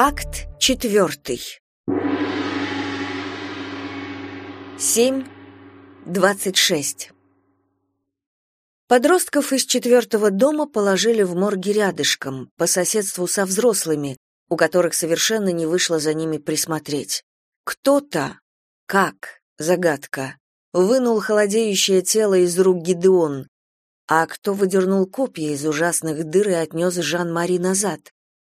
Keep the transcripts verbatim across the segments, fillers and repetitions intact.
Акт четвертый. Семь двадцать шесть. Подростков из четвертого дома положили в морге рядышком, по соседству со взрослыми, у которых совершенно не вышло за ними присмотреть. Кто-то, как, загадка, вынул холодеющее тело из рук Гидеон, а кто выдернул копья из ужасных дыр и отнес Жан-Мари назад?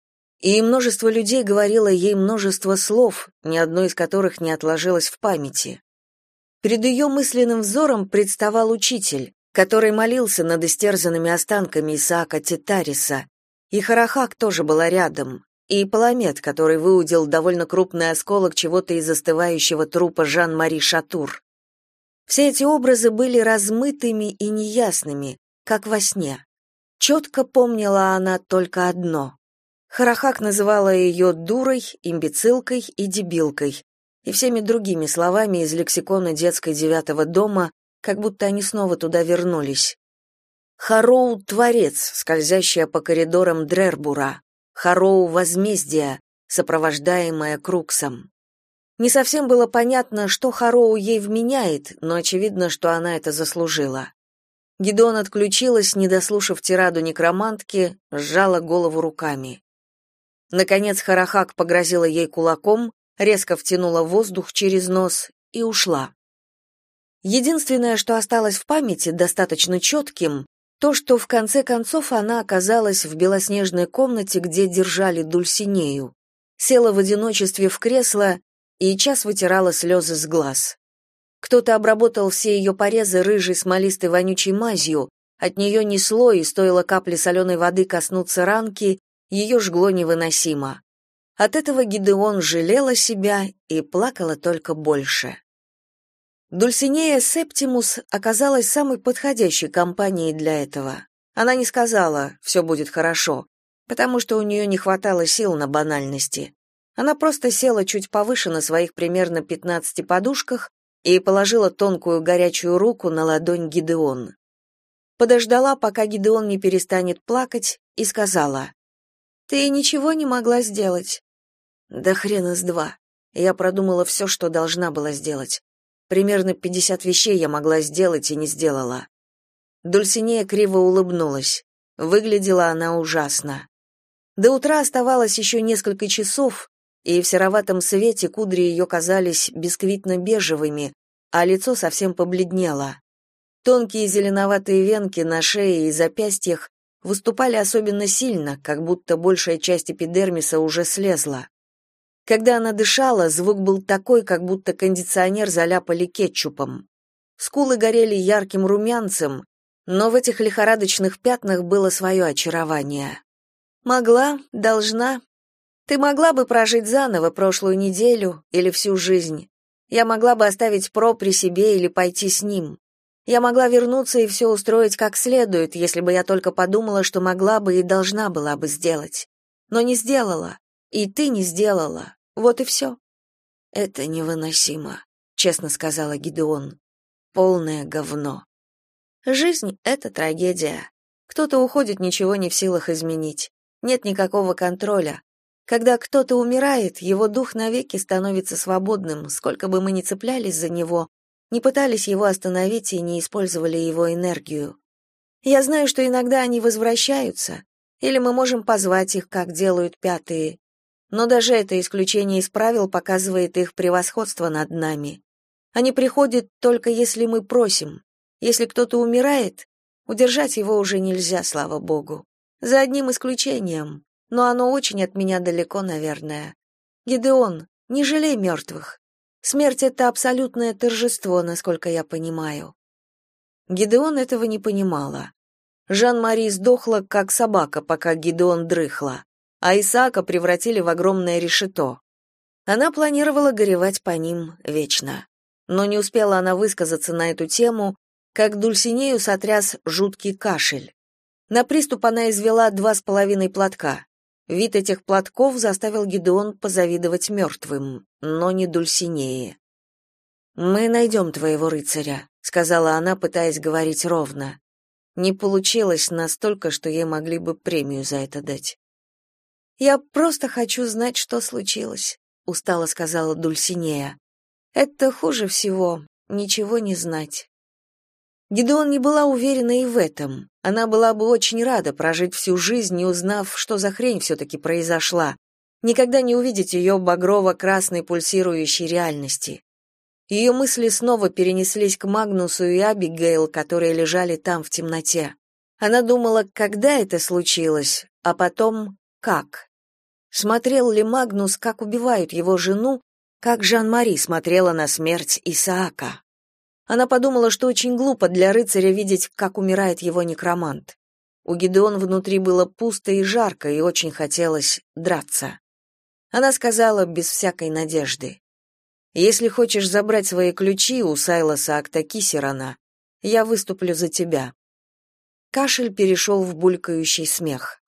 И множество людей говорило ей множество слов, ни одно из которых не отложилось в памяти. Перед ее мысленным взором представал учитель, который молился над истерзанными останками Исаака Тетариса, и Харахак тоже была рядом, и Паламет, который выудил довольно крупный осколок чего-то из застывающего трупа Жан-Мари Шатур. Все эти образы были размытыми и неясными, как во сне. Четко помнила она только одно. Харахак называла ее дурой, имбецилкой и дебилкой, и всеми другими словами из лексикона детской девятого дома, как будто они снова туда вернулись. Хароу — творец, скользящая по коридорам Дрербура, Хароу — возмездие, сопровождаемое Круксом. Не совсем было понятно, что Хароу ей вменяет, но очевидно, что она это заслужила. Гидеон отключилась, не дослушав тираду некромантки, сжала голову руками. Наконец Харахак погрозила ей кулаком, резко втянула воздух через нос и ушла. Единственное, что осталось в памяти достаточно четким, то, что в конце концов она оказалась в белоснежной комнате, где держали Дульсинею, села в одиночестве в кресло и час вытирала слезы с глаз. Кто-то обработал все ее порезы рыжей смолистой вонючей мазью, от нее несло, и стоило капли соленой воды коснуться ранки, ее жгло невыносимо. От этого Гидеон жалела себя и плакала только больше. Дульсинея Септимус оказалась самой подходящей компанией для этого. Она не сказала «все будет хорошо», потому что у нее не хватало сил на банальности. Она просто села чуть повыше на своих примерно пятнадцати подушках и положила тонкую горячую руку на ладонь Гидеон. Подождала, пока Гидеон не перестанет плакать, и сказала: «Ты ничего не могла сделать». «Да хрена с два. Я продумала все, что должна была сделать. Примерно пятьдесят вещей я могла сделать и не сделала». Дульсинея криво улыбнулась. Выглядела она ужасно. До утра оставалось еще несколько часов, и в сероватом свете кудри ее казались бисквитно-бежевыми, а лицо совсем побледнело. Тонкие зеленоватые венки на шее и запястьях выступали особенно сильно, как будто большая часть эпидермиса уже слезла. Когда она дышала, звук был такой, как будто кондиционер заляпали кетчупом. Скулы горели ярким румянцем, но в этих лихорадочных пятнах было свое очарование. «Могла, должна. Ты могла бы прожить заново прошлую неделю или всю жизнь. Я могла бы оставить Про при себе или пойти с ним. Я могла вернуться и все устроить как следует, если бы я только подумала, что могла бы и должна была бы сделать. Но не сделала. И ты не сделала. Вот и все». «Это невыносимо», — честно сказала Гидеон. «Полное говно». Жизнь — это трагедия. Кто-то уходит, ничего не в силах изменить. Нет никакого контроля. Когда кто-то умирает, его дух навеки становится свободным, сколько бы мы ни цеплялись за него, не пытались его остановить и не использовали его энергию. Я знаю, что иногда они возвращаются, или мы можем позвать их, как делают пятые. Но даже это исключение из правил показывает их превосходство над нами. Они приходят только если мы просим. Если кто-то умирает, удержать его уже нельзя, слава богу. За одним исключением, но оно очень от меня далеко, наверное. Гидеон, не жалей мертвых. Смерть — это абсолютное торжество, насколько я понимаю». Гидеон этого не понимала. Жан-Мари сдохла, как собака, пока Гидеон дрыхла, а Исаака превратили в огромное решето. Она планировала горевать по ним вечно. Но не успела она высказаться на эту тему, как Дульсинею сотряс жуткий кашель. На приступ она извела два с половиной платка. Вид этих платков заставил Гидеон позавидовать мертвым, но не Дульсинее. «Мы найдем твоего рыцаря», — сказала она, пытаясь говорить ровно. Не получилось настолько, что ей могли бы премию за это дать. Я просто хочу знать, что случилось, устало сказала Дульсинея. Это хуже всего, ничего не знать. Гидеон не была уверена и в этом. Она была бы очень рада прожить всю жизнь, не узнав, что за хрень все-таки произошла, никогда не увидеть ее багрово-красной пульсирующей реальности. Ее мысли снова перенеслись к Магнусу и Абигейл, которые лежали там в темноте. Она думала, когда это случилось, а потом как. Смотрел ли Магнус, как убивают его жену, как Жан-Мари смотрела на смерть Исаака. Она подумала, что очень глупо для рыцаря видеть, как умирает его некромант. У Гидеон внутри было пусто и жарко, и очень хотелось драться. Она сказала без всякой надежды: «Если хочешь забрать свои ключи у Сайлоса Актакисерана, я выступлю за тебя». Кашель перешел в булькающий смех.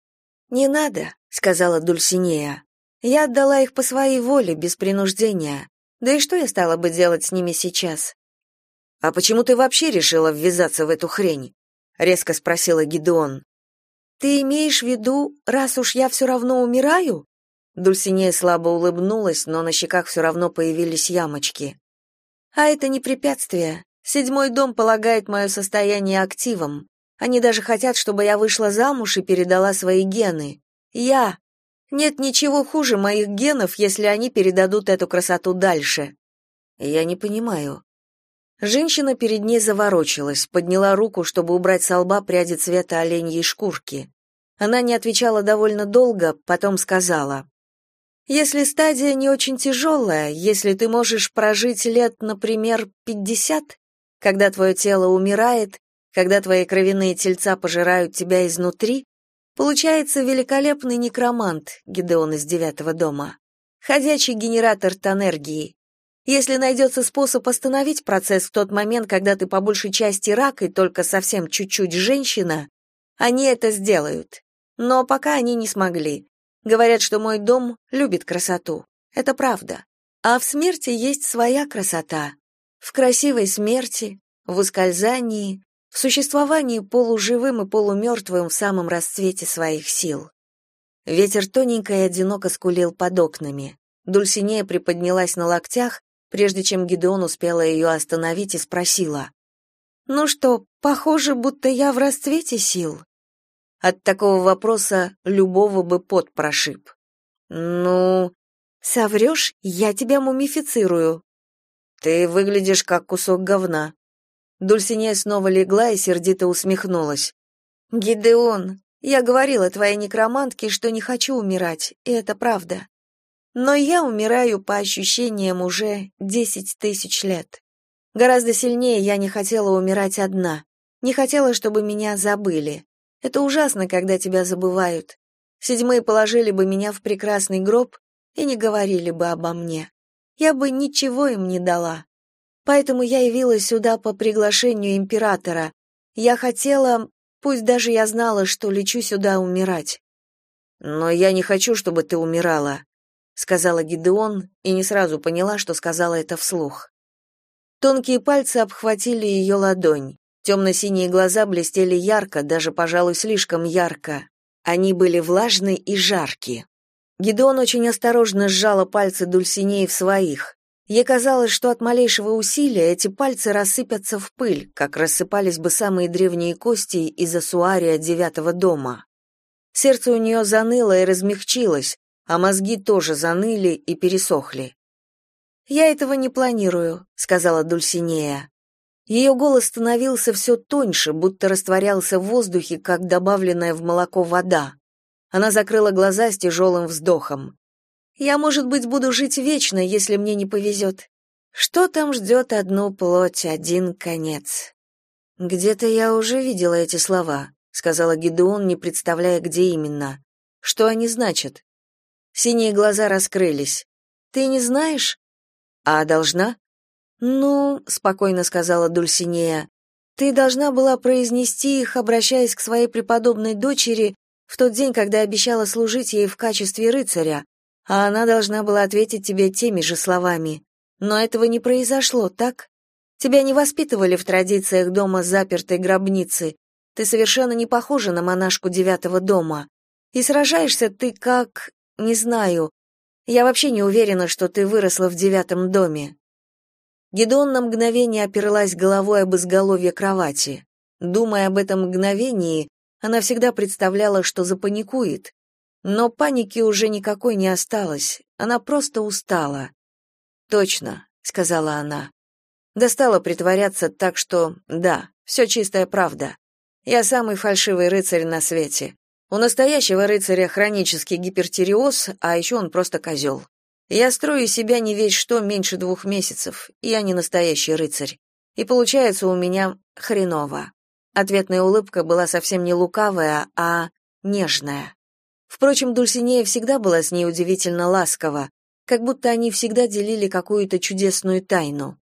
«Не надо», — сказала Дульсинея. «Я отдала их по своей воле, без принуждения. Да и что я стала бы делать с ними сейчас?» «А почему ты вообще решила ввязаться в эту хрень?» — резко спросила Гидеон. «Ты имеешь в виду, раз уж я все равно умираю?» Дульсинея слабо улыбнулась, но на щеках все равно появились ямочки. «А это не препятствие. Седьмой дом полагает мое состояние активом. Они даже хотят, чтобы я вышла замуж и передала свои гены. Я. Нет ничего хуже моих генов, если они передадут эту красоту дальше». «Я не понимаю». Женщина перед ней заворочилась, подняла руку, чтобы убрать со лба пряди цвета оленьей шкурки. Она не отвечала довольно долго, потом сказала: «Если стадия не очень тяжелая, если ты можешь прожить лет, например, пятьдесят, когда твое тело умирает, когда твои кровяные тельца пожирают тебя изнутри, получается великолепный некромант, Гидеон из девятого дома, ходячий генератор тонергии. Если найдется способ остановить процесс в тот момент, когда ты по большей части рак и только совсем чуть-чуть женщина, они это сделают. Но пока они не смогли. Говорят, что мой дом любит красоту. Это правда. А в смерти есть своя красота. В красивой смерти, в ускользании, в существовании полуживым и полумертвым в самом расцвете своих сил». Ветер тоненько и одиноко скулил под окнами. Дульсинея приподнялась на локтях, прежде чем Гидеон успела ее остановить, и спросила: «Ну что, похоже, будто я в расцвете сил?» От такого вопроса любого бы пот прошиб. «Ну...» «Соврешь, я тебя мумифицирую». «Ты выглядишь как кусок говна». Дульсинея снова легла и сердито усмехнулась. «Гидеон, я говорила твоей некромантке, что не хочу умирать, и это правда. Но я умираю по ощущениям уже десять тысяч лет. Гораздо сильнее я не хотела умирать одна, не хотела, чтобы меня забыли. Это ужасно, когда тебя забывают. Седьмые положили бы меня в прекрасный гроб и не говорили бы обо мне. Я бы ничего им не дала. Поэтому я явилась сюда по приглашению императора. Я хотела, пусть даже я знала, что лечу сюда умирать». «Но я не хочу, чтобы ты умирала», — сказала Гидеон, и не сразу поняла, что сказала это вслух. Тонкие пальцы обхватили ее ладонь. Темно-синие глаза блестели ярко, даже, пожалуй, слишком ярко. Они были влажны и жарки. Гидеон очень осторожно сжала пальцы Дульсинеи в своих. Ей казалось, что от малейшего усилия эти пальцы рассыпятся в пыль, как рассыпались бы самые древние кости из ассуария девятого дома. Сердце у нее заныло и размягчилось, а мозги тоже заныли и пересохли. «Я этого не планирую», — сказала Дульсинея. Ее голос становился все тоньше, будто растворялся в воздухе, как добавленная в молоко вода. Она закрыла глаза с тяжелым вздохом. «Я, может быть, буду жить вечно, если мне не повезет. Что там ждет одну плоть, один конец?» «Где-то я уже видела эти слова», — сказала Гидеон, не представляя, где именно. «Что они значат?» Синие глаза раскрылись. «Ты не знаешь?» «А должна?» «Ну», — спокойно сказала Дульсинея, «ты должна была произнести их, обращаясь к своей преподобной дочери в тот день, когда обещала служить ей в качестве рыцаря, а она должна была ответить тебе теми же словами. Но этого не произошло, так? Тебя не воспитывали в традициях дома запертой гробницы. Ты совершенно не похожа на монашку девятого дома. И сражаешься ты как... не знаю. Я вообще не уверена, что ты выросла в девятом доме». Гидеон на мгновение оперлась головой об изголовье кровати. Думая об этом мгновении, она всегда представляла, что запаникует. Но паники уже никакой не осталось, она просто устала. «Точно», — сказала она. Достала притворяться, так что, да, все чистая правда. Я самый фальшивый рыцарь на свете. У настоящего рыцаря хронический гипертиреоз, а еще он просто козел. Я строю из себя не весь что меньше двух месяцев. Я не настоящий рыцарь. И получается у меня хреново. Ответная улыбка была совсем не лукавая, а нежная. Впрочем, Дульсинея всегда была с ней удивительно ласкова, как будто они всегда делили какую-то чудесную тайну.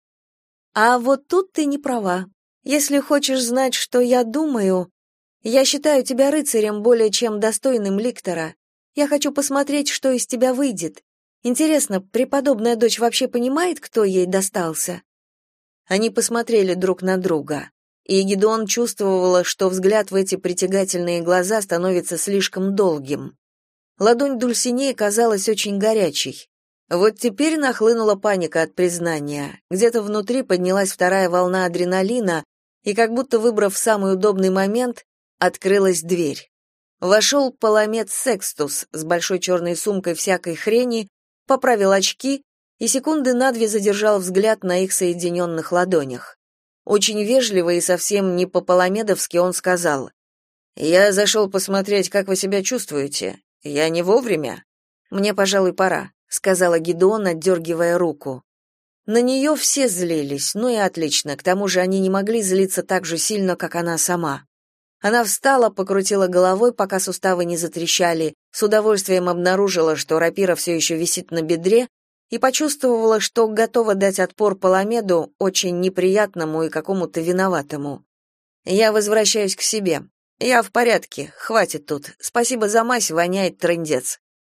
А вот тут ты не права. Если хочешь знать, что я думаю, я считаю тебя рыцарем более чем достойным ликтора. Я хочу посмотреть, что из тебя выйдет. Интересно, преподобная дочь вообще понимает, кто ей достался? Они посмотрели друг на друга, и Гидеон чувствовала, что взгляд в эти притягательные глаза становится слишком долгим. Ладонь Дульсинеи казалась очень горячей. Вот теперь нахлынула паника от признания. Где-то внутри поднялась вторая волна адреналина, и как будто выбрав самый удобный момент, открылась дверь. Вошел Паламет Секстус с большой черной сумкой всякой хрени, поправил очки и секунды на две задержал взгляд на их соединенных ладонях. Очень вежливо и совсем не по-паламедовски он сказал: «Я зашел посмотреть, как вы себя чувствуете. Я не вовремя? Мне, пожалуй, пора», — сказала Гидеон, отдергивая руку. На нее все злились, ну и отлично, к тому же они не могли злиться так же сильно, как она сама. Она встала, покрутила головой, пока суставы не затрещали, с удовольствием обнаружила, что рапира все еще висит на бедре, и почувствовала, что готова дать отпор Паламеду, очень неприятному и какому-то виноватому. «Я возвращаюсь к себе. Я в порядке, хватит тут. Спасибо за мазь, воняет трындец».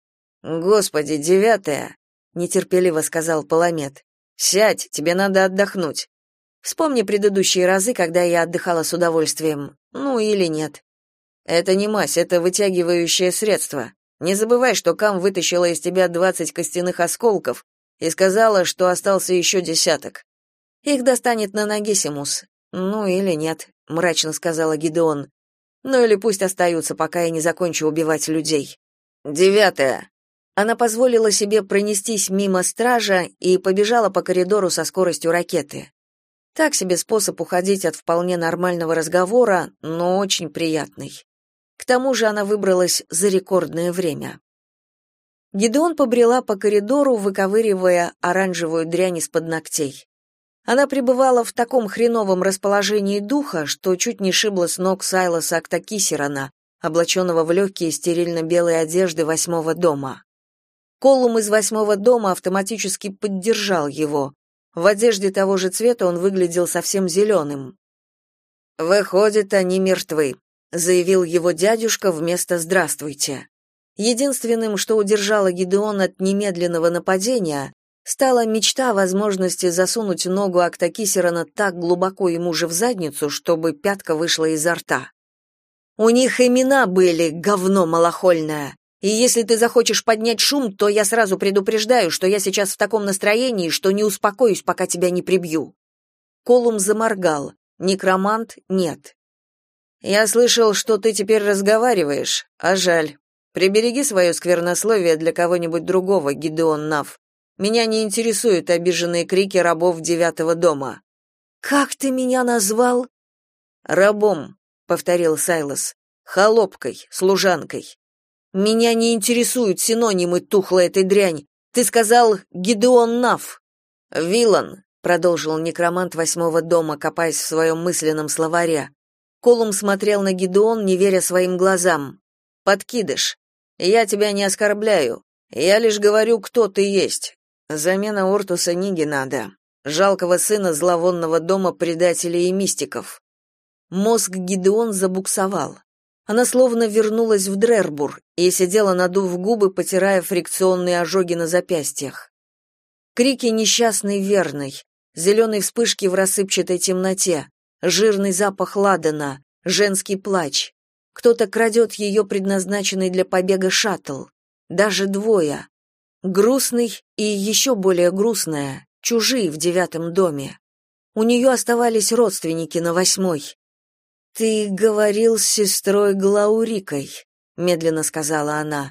«Господи, девятая!» — нетерпеливо сказал Паламед. «Сядь, тебе надо отдохнуть. Вспомни предыдущие разы, когда я отдыхала с удовольствием. Ну или нет. Это не мазь, это вытягивающее средство. Не забывай, что Кам вытащила из тебя двадцать костяных осколков и сказала, что остался еще десяток. Их достанет Нанагисимус. Ну или нет, мрачно сказала Гидеон. Ну или пусть остаются, пока я не закончу убивать людей. Девятое. Она позволила себе пронестись мимо стража и побежала по коридору со скоростью ракеты. Так себе способ уходить от вполне нормального разговора, но очень приятный. К тому же она выбралась за рекордное время. Гидеон побрела по коридору, выковыривая оранжевую дрянь из-под ногтей. Она пребывала в таком хреновом расположении духа, что чуть не шибла с ног Сайлоса Актакисерана, облаченного в легкие стерильно-белые одежды восьмого дома. Коллум из восьмого дома автоматически поддержал его. В одежде того же цвета он выглядел совсем зеленым. «Выходит, они мертвы», — заявил его дядюшка вместо «здравствуйте». Единственным, что удержало Гидеон от немедленного нападения, стала мечта о возможности засунуть ногу Актакисерана так глубоко ему же в задницу, чтобы пятка вышла изо рта. «У них имена были, говно малохольное. И если ты захочешь поднять шум, то я сразу предупреждаю, что я сейчас в таком настроении, что не успокоюсь, пока тебя не прибью». Коллум заморгал. Некромант — нет. «Я слышал, что ты теперь разговариваешь, а жаль. Прибереги свое сквернословие для кого-нибудь другого, Гидеон Нав. Меня не интересуют обиженные крики рабов девятого дома». «Как ты меня назвал?» «Рабом», — повторил Сайлос. «Холопкой, служанкой». «Меня не интересуют синонимы, тухлая ты дрянь. Ты сказал Гидеон Нав». «Вилан», — продолжил некромант восьмого дома, копаясь в своем мысленном словаре. Коллум смотрел на Гидеон, не веря своим глазам. «Подкидыш. Я тебя не оскорбляю. Я лишь говорю, кто ты есть. Замена Ортуса Ниги надо. Жалкого сына зловонного дома предателей и мистиков». Мозг Гидеон забуксовал. Она словно вернулась в Дрербур и сидела, надув губы, потирая фрикционные ожоги на запястьях. Крики несчастной верной, зеленые вспышки в рассыпчатой темноте, жирный запах ладана, женский плач. Кто-то крадет ее предназначенный для побега шаттл. Даже двое. Грустный и еще более грустная, чужие в девятом доме. У нее оставались родственники на восьмой. «Ты говорил с сестрой Глаурикой», — медленно сказала она.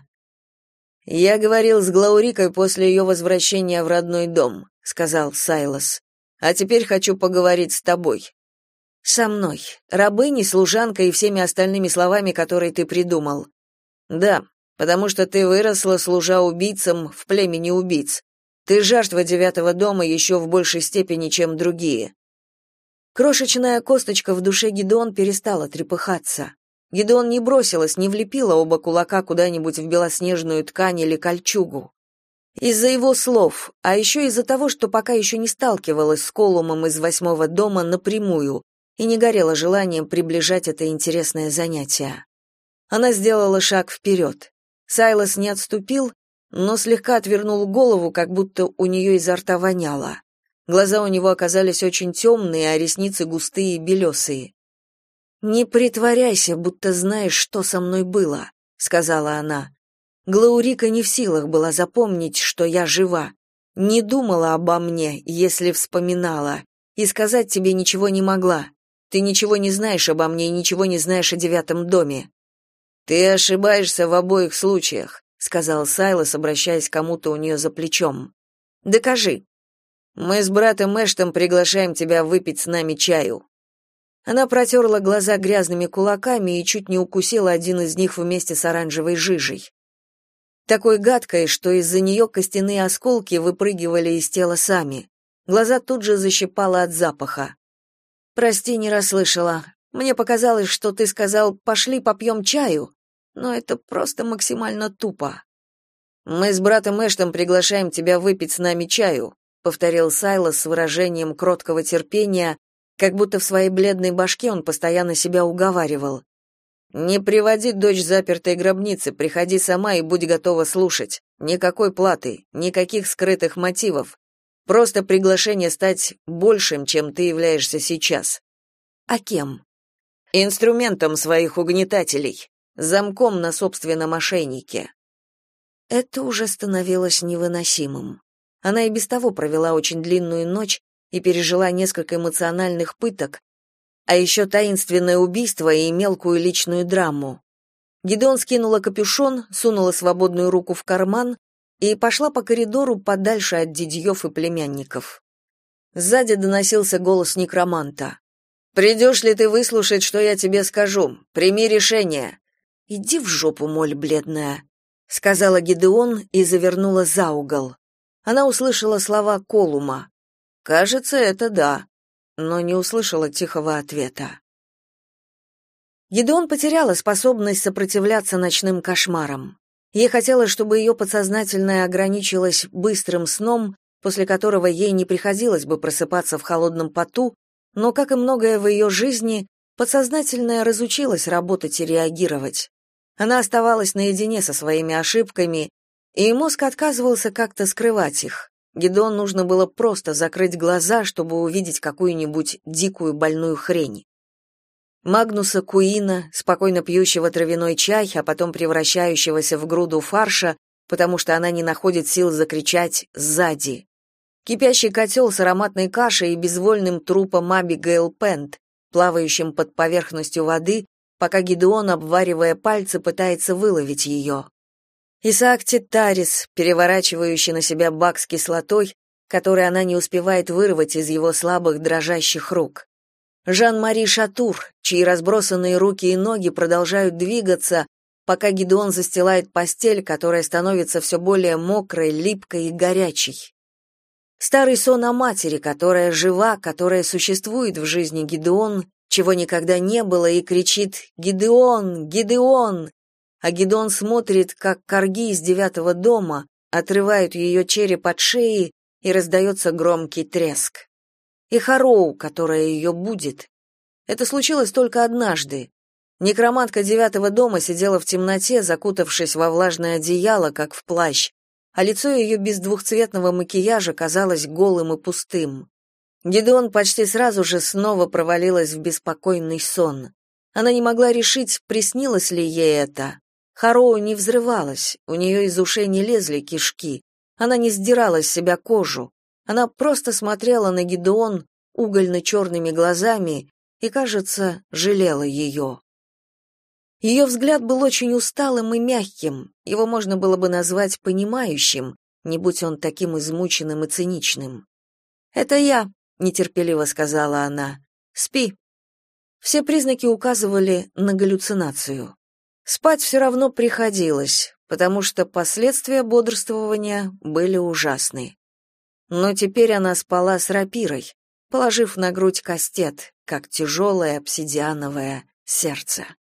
«Я говорил с Глаурикой после ее возвращения в родной дом», — сказал Сайлос. «А теперь хочу поговорить с тобой». «Со мной, рабыней, служанкой и всеми остальными словами, которые ты придумал». «Да, потому что ты выросла, служа убийцам в племени убийц. Ты жертва девятого дома еще в большей степени, чем другие». Крошечная косточка в душе Гидеон перестала трепыхаться. Гидеон не бросилась, не влепила оба кулака куда-нибудь в белоснежную ткань или кольчугу. Из-за его слов, а еще из-за того, что пока еще не сталкивалась с Колумом из восьмого дома напрямую и не горела желанием приближать это интересное занятие. Она сделала шаг вперед. Сайлос не отступил, но слегка отвернул голову, как будто у нее изо рта воняло. Глаза у него оказались очень темные, а ресницы густые и белесые. «Не притворяйся, будто знаешь, что со мной было», — сказала она. Глаурика не в силах была запомнить, что я жива. Не думала обо мне, если вспоминала, и сказать тебе ничего не могла. Ты ничего не знаешь обо мне и ничего не знаешь о девятом доме. «Ты ошибаешься в обоих случаях», — сказал Сайлос, обращаясь к кому-то у нее за плечом. «Докажи». «Мы с братом Эштом приглашаем тебя выпить с нами чаю». Она протерла глаза грязными кулаками и чуть не укусила один из них вместе с оранжевой жижей. Такой гадкой, что из-за нее костяные осколки выпрыгивали из тела сами. Глаза тут же защипало от запаха. «Прости, не расслышала. Мне показалось, что ты сказал «пошли попьем чаю», но это просто максимально тупо». «Мы с братом Эштом приглашаем тебя выпить с нами чаю», повторил Сайлос с выражением кроткого терпения, как будто в своей бледной башке он постоянно себя уговаривал. «Не приводи дочь запертой гробницы, приходи сама и будь готова слушать. Никакой платы, никаких скрытых мотивов. Просто приглашение стать большим, чем ты являешься сейчас». «А кем?» «Инструментом своих угнетателей, замком на собственном ошейнике». Это уже становилось невыносимым. Она и без того провела очень длинную ночь и пережила несколько эмоциональных пыток, а еще таинственное убийство и мелкую личную драму. Гидеон скинула капюшон, сунула свободную руку в карман и пошла по коридору подальше от дядьев и племянников. Сзади доносился голос некроманта. «Придешь ли ты выслушать, что я тебе скажу? Прими решение». «Иди в жопу, моль бледная», — сказала Гидеон и завернула за угол. Она услышала слова Колума. «Кажется, это да», но не услышала тихого ответа. Гидеон потеряла способность сопротивляться ночным кошмарам. Ей хотелось, чтобы ее подсознательное ограничилось быстрым сном, после которого ей не приходилось бы просыпаться в холодном поту, но, как и многое в ее жизни, подсознательное разучилось работать и реагировать. Она оставалась наедине со своими ошибками, и мозг отказывался как-то скрывать их. Гидеон нужно было просто закрыть глаза, чтобы увидеть какую-нибудь дикую больную хрень. Магнуса Куина, спокойно пьющего травяной чай, а потом превращающегося в груду фарша, потому что она не находит сил закричать «сзади». Кипящий котел с ароматной кашей и безвольным трупом Абигейл Пент, плавающим под поверхностью воды, пока Гидеон, обваривая пальцы, пытается выловить ее. Исаак Титарис, переворачивающий на себя бак с кислотой, который она не успевает вырвать из его слабых дрожащих рук. Жан-Мари Шатур, чьи разбросанные руки и ноги продолжают двигаться, пока Гидеон застилает постель, которая становится все более мокрой, липкой и горячей. Старый сон о матери, которая жива, которая существует в жизни Гидеон, чего никогда не было, и кричит «Гидеон! Гидеон!», а Гидеон смотрит, как корги из девятого дома отрывают ее череп от шеи, и раздается громкий треск. И Хароу, которая ее будет. Это случилось только однажды. Некромантка девятого дома сидела в темноте, закутавшись во влажное одеяло, как в плащ, а лицо ее без двухцветного макияжа казалось голым и пустым. Гидеон почти сразу же снова провалилась в беспокойный сон. Она не могла решить, приснилось ли ей это. Хароу не взрывалась, у нее из ушей не лезли кишки. Она не сдирала с себя кожу. Она просто смотрела на Гидеон угольно-черными глазами и, кажется, жалела ее. Ее взгляд был очень усталым и мягким, его можно было бы назвать понимающим, не будь он таким измученным и циничным. «Это я», — нетерпеливо сказала она. «Спи». Все признаки указывали на галлюцинацию. Спать все равно приходилось, потому что последствия бодрствования были ужасны. Но теперь она спала с рапирой, положив на грудь кастет, как тяжелое обсидиановое сердце.